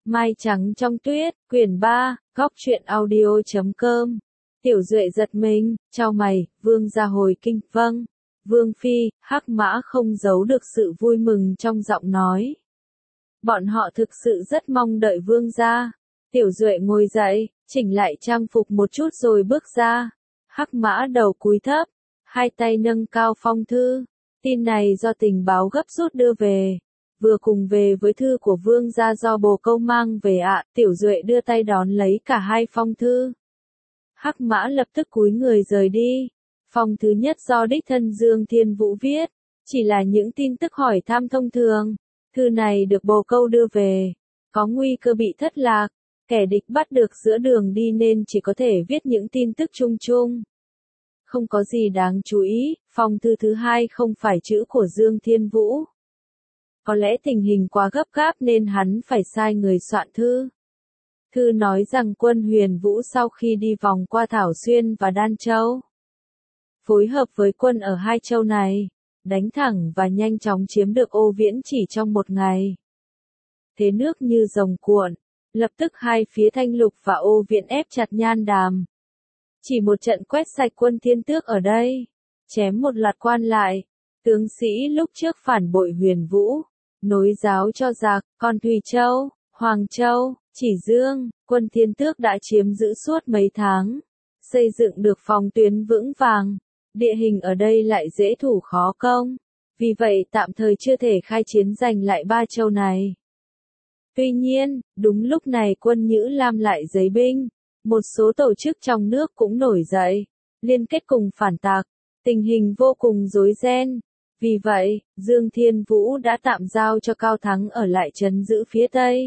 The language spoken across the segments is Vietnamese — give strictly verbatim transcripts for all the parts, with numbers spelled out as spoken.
Mai trắng trong tuyết, quyển ba, góc truyện audio chấm com. Tiểu Duệ giật mình, chau mày, vương gia hồi kinh, vâng. Vương phi, Hắc Mã không giấu được sự vui mừng trong giọng nói. Bọn họ thực sự rất mong đợi vương gia. Tiểu Duệ ngồi dậy, chỉnh lại trang phục một chút rồi bước ra. Hắc Mã đầu cúi thấp, hai tay nâng cao phong thư. Tin này do tình báo gấp rút đưa về. Vừa cùng về với thư của vương gia do bồ câu mang về ạ. Tiểu Duệ đưa tay đón lấy cả hai phong thư. Hắc Mã lập tức cúi người rời đi. Phong thứ nhất do đích thân Dương Thiên Vũ viết, chỉ là những tin tức hỏi thăm thông thường. Thư này được bồ câu đưa về, có nguy cơ bị thất lạc, kẻ địch bắt được giữa đường đi nên chỉ có thể viết những tin tức chung chung. Không có gì đáng chú ý, phong thư thứ hai không phải chữ của Dương Thiên Vũ. Có lẽ tình hình quá gấp gáp nên hắn phải sai người soạn thư. Thư nói rằng quân Huyền Vũ sau khi đi vòng qua Thảo Xuyên và Đan Châu, phối hợp với quân ở hai châu này, đánh thẳng và nhanh chóng chiếm được Ô Viễn chỉ trong một ngày. Thế nước như rồng cuộn, lập tức hai phía Thanh Lục và Ô Viễn ép chặt Nhan Đàm. Chỉ một trận quét sạch quân Thiên Tước ở đây, chém một loạt quan lại, tướng sĩ lúc trước phản bội Huyền Vũ, nối giáo cho giặc, còn Thùy Châu, Hoàng Châu, Chỉ Dương, quân Thiên Tước đã chiếm giữ suốt mấy tháng, xây dựng được phòng tuyến vững vàng. Địa hình ở đây lại dễ thủ khó công, vì vậy tạm thời chưa thể khai chiến giành lại ba châu này. Tuy nhiên, đúng lúc này quân Nhữ Lam lại giấy binh, một số tổ chức trong nước cũng nổi dậy, liên kết cùng phản tặc, tình hình vô cùng rối ren. Vì vậy, Dương Thiên Vũ đã tạm giao cho Cao Thắng ở lại trấn giữ phía Tây,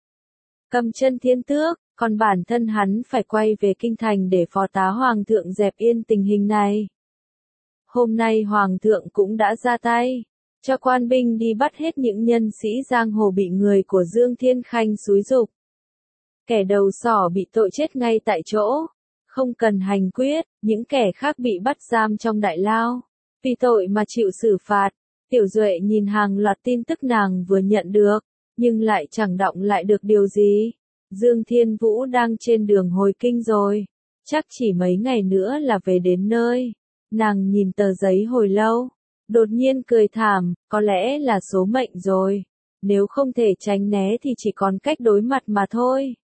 cầm chân Thiên Tước, còn bản thân hắn phải quay về kinh thành để phó tá Hoàng thượng dẹp yên tình hình này. Hôm nay Hoàng thượng cũng đã ra tay, cho quan binh đi bắt hết những nhân sĩ giang hồ bị người của Dương Thiên Khanh xúi giục. Kẻ đầu sỏ bị tội chết ngay tại chỗ, không cần hành quyết, những kẻ khác bị bắt giam trong đại lao, vì tội mà chịu xử phạt. Tiểu Duệ nhìn hàng loạt tin tức nàng vừa nhận được, nhưng lại chẳng đọng lại được điều gì. Dương Thiên Vũ đang trên đường hồi kinh rồi, chắc chỉ mấy ngày nữa là về đến nơi. Nàng nhìn tờ giấy hồi lâu, đột nhiên cười thảm, có lẽ là số mệnh rồi. Nếu không thể tránh né thì chỉ còn cách đối mặt mà thôi.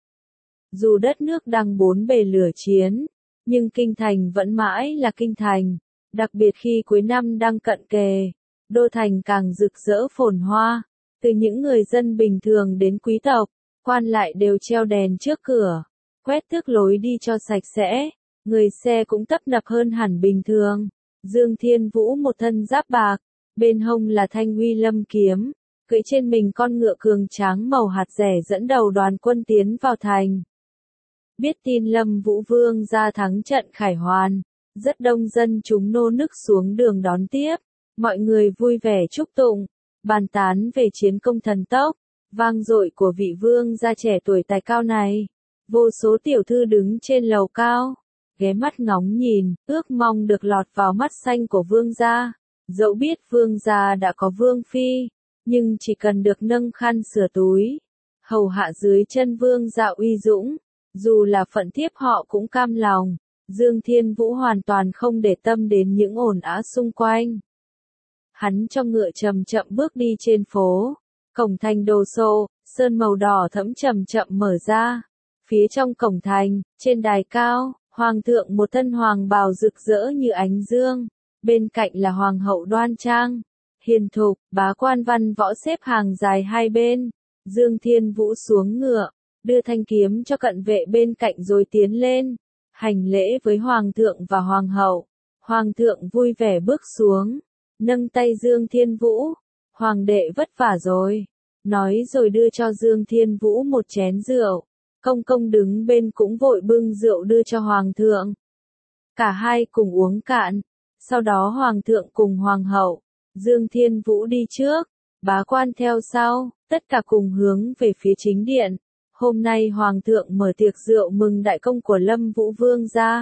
Dù đất nước đang bốn bề lửa chiến, nhưng kinh thành vẫn mãi là kinh thành. Đặc biệt khi cuối năm đang cận kề, đô thành càng rực rỡ phồn hoa. Từ những người dân bình thường đến quý tộc, quan lại đều treo đèn trước cửa, quét tước lối đi cho sạch sẽ. Người xe cũng tấp nập hơn hẳn bình thường. Dương Thiên Vũ một thân giáp bạc, bên hông là thanh uy lâm kiếm, cưỡi trên mình con ngựa cường tráng màu hạt rẻ dẫn đầu đoàn quân tiến vào thành. Biết tin Lâm Vũ Vương ra thắng trận khải hoàn, rất đông dân chúng nô nức xuống đường đón tiếp, mọi người vui vẻ chúc tụng, bàn tán về chiến công thần tốc, vang dội của vị vương gia trẻ tuổi tài cao này. Vô số tiểu thư đứng trên lầu cao, ghé mắt ngóng nhìn, ước mong được lọt vào mắt xanh của vương gia. Dẫu biết vương gia đã có vương phi, nhưng chỉ cần được nâng khăn sửa túi, hầu hạ dưới chân vương gia uy dũng, dù là phận thiếp họ cũng cam lòng. Dương Thiên Vũ hoàn toàn không để tâm đến những ồn ào xung quanh. Hắn cho ngựa chậm chậm bước đi trên phố, cổng thành đồ sộ, sơn màu đỏ thẫm chậm chậm mở ra. Phía trong cổng thành, trên đài cao, Hoàng thượng một thân hoàng bào rực rỡ như ánh dương, bên cạnh là Hoàng hậu đoan trang, hiền thục, bá quan văn võ xếp hàng dài hai bên. Dương Thiên Vũ xuống ngựa, đưa thanh kiếm cho cận vệ bên cạnh rồi tiến lên, hành lễ với Hoàng thượng và Hoàng hậu. Hoàng thượng vui vẻ bước xuống, nâng tay Dương Thiên Vũ, Hoàng đệ vất vả rồi, nói rồi đưa cho Dương Thiên Vũ một chén rượu. Công công đứng bên cũng vội bưng rượu đưa cho Hoàng thượng. Cả hai cùng uống cạn, sau đó Hoàng thượng cùng Hoàng hậu, Dương Thiên Vũ đi trước, bá quan theo sau, tất cả cùng hướng về phía chính điện. Hôm nay Hoàng thượng mở tiệc rượu mừng đại công của Lâm Vũ Vương gia.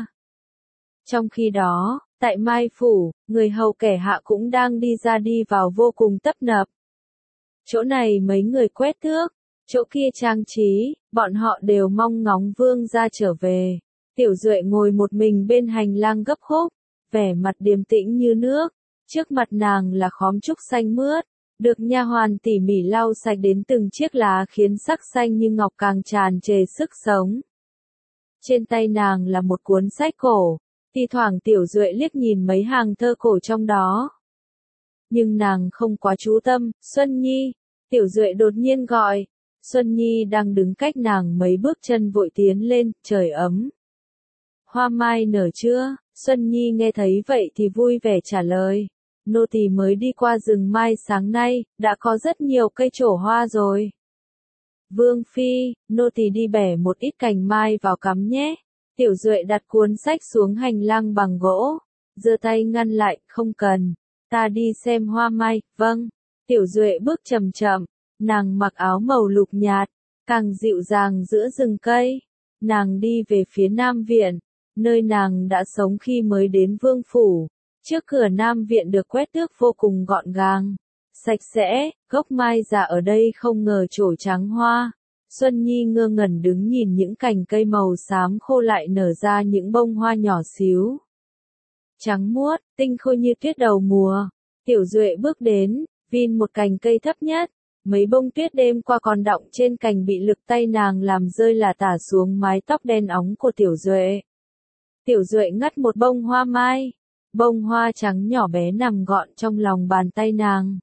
Trong khi đó, tại Mai Phủ, người hầu kẻ hạ cũng đang đi ra đi vào vô cùng tấp nập. Chỗ này mấy người quét thước, chỗ kia trang trí, bọn họ đều mong ngóng vương gia trở về. Tiểu Duệ ngồi một mình bên hành lang gấp khúc, vẻ mặt điềm tĩnh như nước, trước mặt nàng là khóm trúc xanh mướt, được nha hoàn tỉ mỉ lau sạch đến từng chiếc lá khiến sắc xanh như ngọc càng tràn trề sức sống. Trên tay nàng là một cuốn sách cổ, thi thoảng Tiểu Duệ liếc nhìn mấy hàng thơ cổ trong đó. Nhưng nàng không quá chú tâm, Xuân Nhi, Tiểu Duệ đột nhiên gọi. Xuân Nhi đang đứng cách nàng mấy bước chân vội tiến lên, trời ấm. Hoa mai nở chưa? Xuân Nhi nghe thấy vậy thì vui vẻ trả lời. Nô tỳ mới đi qua rừng mai sáng nay, đã có rất nhiều cây trổ hoa rồi. Vương phi, nô tỳ đi bẻ một ít cành mai vào cắm nhé. Tiểu Duệ đặt cuốn sách xuống hành lang bằng gỗ, giơ tay ngăn lại, không cần, ta đi xem hoa mai, vâng. Tiểu Duệ bước chậm chậm, nàng mặc áo màu lục nhạt, càng dịu dàng giữa rừng cây. Nàng đi về phía Nam Viện, nơi nàng đã sống khi mới đến Vương Phủ. Trước cửa Nam Viện được quét tước vô cùng gọn gàng, sạch sẽ, gốc mai già ở đây không ngờ trổ trắng hoa. Xuân Nhi ngơ ngẩn đứng nhìn những cành cây màu xám khô lại nở ra những bông hoa nhỏ xíu. Trắng muốt, tinh khôi như tuyết đầu mùa. Tiểu Duệ bước đến, vin một cành cây thấp nhất. Mấy bông tuyết đêm qua còn đọng trên cành bị lực tay nàng làm rơi lả tả xuống mái tóc đen óng của Tiểu Duệ. Tiểu Duệ ngắt một bông hoa mai. Bông hoa trắng nhỏ bé nằm gọn trong lòng bàn tay nàng.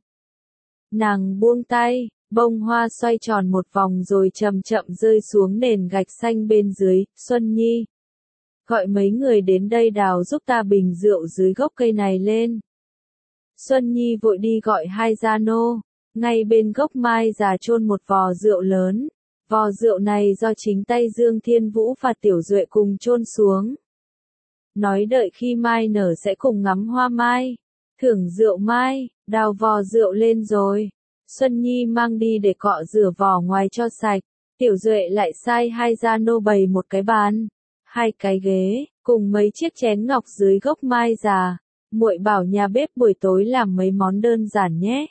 Nàng buông tay, bông hoa xoay tròn một vòng rồi chậm chậm rơi xuống nền gạch xanh bên dưới. Xuân Nhi, gọi mấy người đến đây đào giúp ta bình rượu dưới gốc cây này lên. Xuân Nhi vội đi gọi hai gia nô, ngay bên gốc mai già chôn một vò rượu lớn. Vò rượu này do chính tay Dương Thiên Vũ và Tiểu Duệ cùng chôn xuống. Nói đợi khi mai nở sẽ cùng ngắm hoa mai, thưởng rượu mai, đào vò rượu lên rồi. Xuân Nhi mang đi để cọ rửa vỏ ngoài cho sạch. Tiểu Duệ lại sai hai gia nô bày một cái bàn, hai cái ghế, cùng mấy chiếc chén ngọc dưới gốc mai già. Muội bảo nhà bếp buổi tối làm mấy món đơn giản nhé.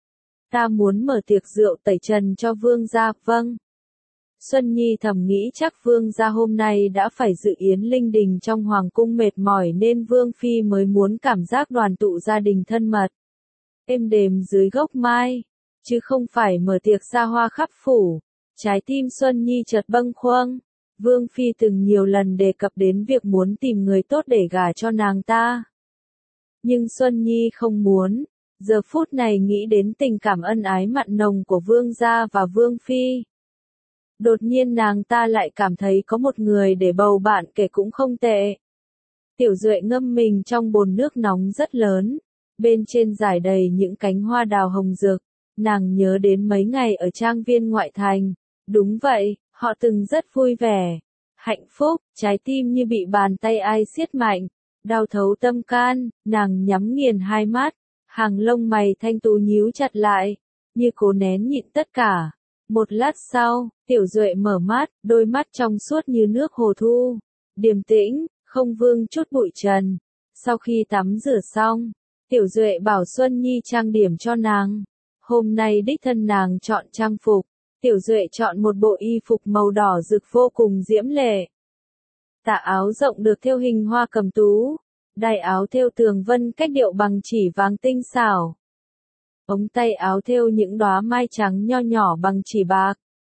Ta muốn mở tiệc rượu tẩy trần cho vương gia, vâng. Xuân Nhi thầm nghĩ chắc vương gia hôm nay đã phải dự yến linh đình trong hoàng cung mệt mỏi nên vương phi mới muốn cảm giác đoàn tụ gia đình thân mật. Êm đềm dưới gốc mai, chứ không phải mở tiệc xa hoa khắp phủ. Trái tim Xuân Nhi chợt bâng khuâng. Vương phi từng nhiều lần đề cập đến việc muốn tìm người tốt để gả cho nàng ta. Nhưng Xuân Nhi không muốn. Giờ phút này nghĩ đến tình cảm ân ái mặn nồng của vương gia và vương phi. Đột nhiên nàng ta lại cảm thấy có một người để bầu bạn kể cũng không tệ. Tiểu Duệ ngâm mình trong bồn nước nóng rất lớn. Bên trên rải đầy những cánh hoa đào hồng rực. Nàng nhớ đến mấy ngày ở trang viên ngoại thành. Đúng vậy, họ từng rất vui vẻ, hạnh phúc, trái tim như bị bàn tay ai siết mạnh, đau thấu tâm can. Nàng nhắm nghiền hai mắt, hàng lông mày thanh tú nhíu chặt lại, như cố nén nhịn tất cả. Một lát sau, Tiểu Duệ mở mắt, đôi mắt trong suốt như nước hồ thu, điềm tĩnh, không vương chút bụi trần. Sau khi tắm rửa xong, Tiểu Duệ bảo Xuân Nhi trang điểm cho nàng. Hôm nay đích thân nàng chọn trang phục. Tiểu Duệ chọn một bộ y phục màu đỏ rực vô cùng diễm lệ. Tà áo rộng được thêu hình hoa cầm tú, đai áo thêu tường vân cách điệu bằng chỉ vàng tinh xảo. Ống tay áo thêu những đóa mai trắng nho nhỏ bằng chỉ bạc.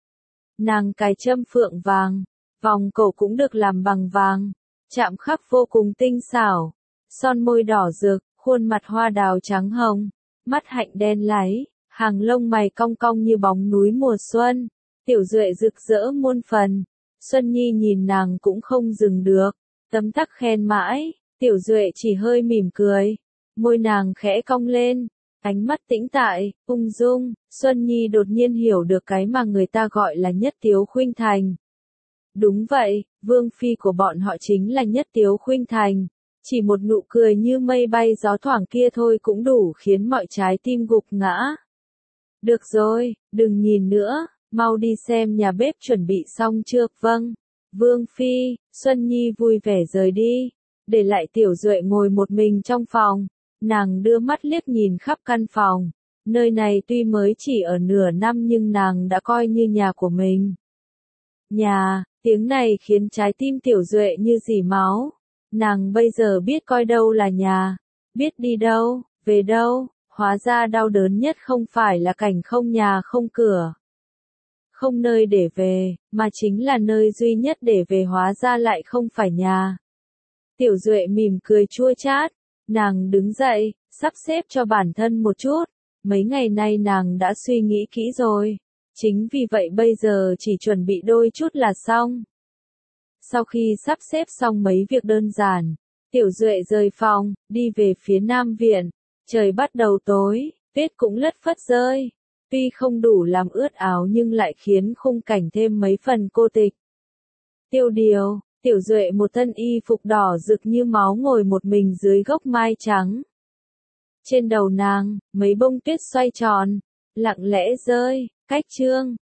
Nàng cài châm phượng vàng, vòng cổ cũng được làm bằng vàng, chạm khắc vô cùng tinh xảo. Son môi đỏ rực, khuôn mặt hoa đào trắng hồng, mắt hạnh đen láy, hàng lông mày cong cong như bóng núi mùa xuân. Tiểu Duệ rực rỡ muôn phần. Xuân Nhi nhìn nàng cũng không dừng được, tấm tắc khen mãi. Tiểu Duệ chỉ hơi mỉm cười, môi nàng khẽ cong lên, ánh mắt tĩnh tại, ung dung. Xuân Nhi đột nhiên hiểu được cái mà người ta gọi là Nhất Tiếu Khuynh Thành. Đúng vậy, vương phi của bọn họ chính là Nhất Tiếu Khuynh Thành. Chỉ một nụ cười như mây bay gió thoảng kia thôi cũng đủ khiến mọi trái tim gục ngã. Được rồi, đừng nhìn nữa, mau đi xem nhà bếp chuẩn bị xong chưa, vâng. Vương phi, Xuân Nhi vui vẻ rời đi, để lại Tiểu Duệ ngồi một mình trong phòng. Nàng đưa mắt liếc nhìn khắp căn phòng, Nơi này tuy mới chỉ ở nửa năm nhưng nàng đã coi như nhà của mình. Nhà, tiếng này khiến trái tim Tiểu Duệ như rỉ máu. Nàng bây giờ biết coi đâu là nhà, biết đi đâu, về đâu, hóa ra đau đớn nhất không phải là cảnh không nhà không cửa. Không nơi để về, mà chính là nơi duy nhất để về hóa ra lại không phải nhà. Tiểu Duệ mỉm cười chua chát, nàng đứng dậy, sắp xếp cho bản thân một chút, mấy ngày nay nàng đã suy nghĩ kỹ rồi, chính vì vậy bây giờ chỉ chuẩn bị đôi chút là xong. Sau khi sắp xếp xong mấy việc đơn giản, Tiểu Duệ rời phòng, đi về phía Nam Viện, trời bắt đầu tối, tuyết cũng lất phất rơi. Tuy không đủ làm ướt áo nhưng lại khiến khung cảnh thêm mấy phần cô tịch. Tiêu Điều, Tiểu Duệ một thân y phục đỏ rực như máu ngồi một mình dưới gốc mai trắng. Trên đầu nàng, mấy bông tuyết xoay tròn, lặng lẽ rơi, cách chương.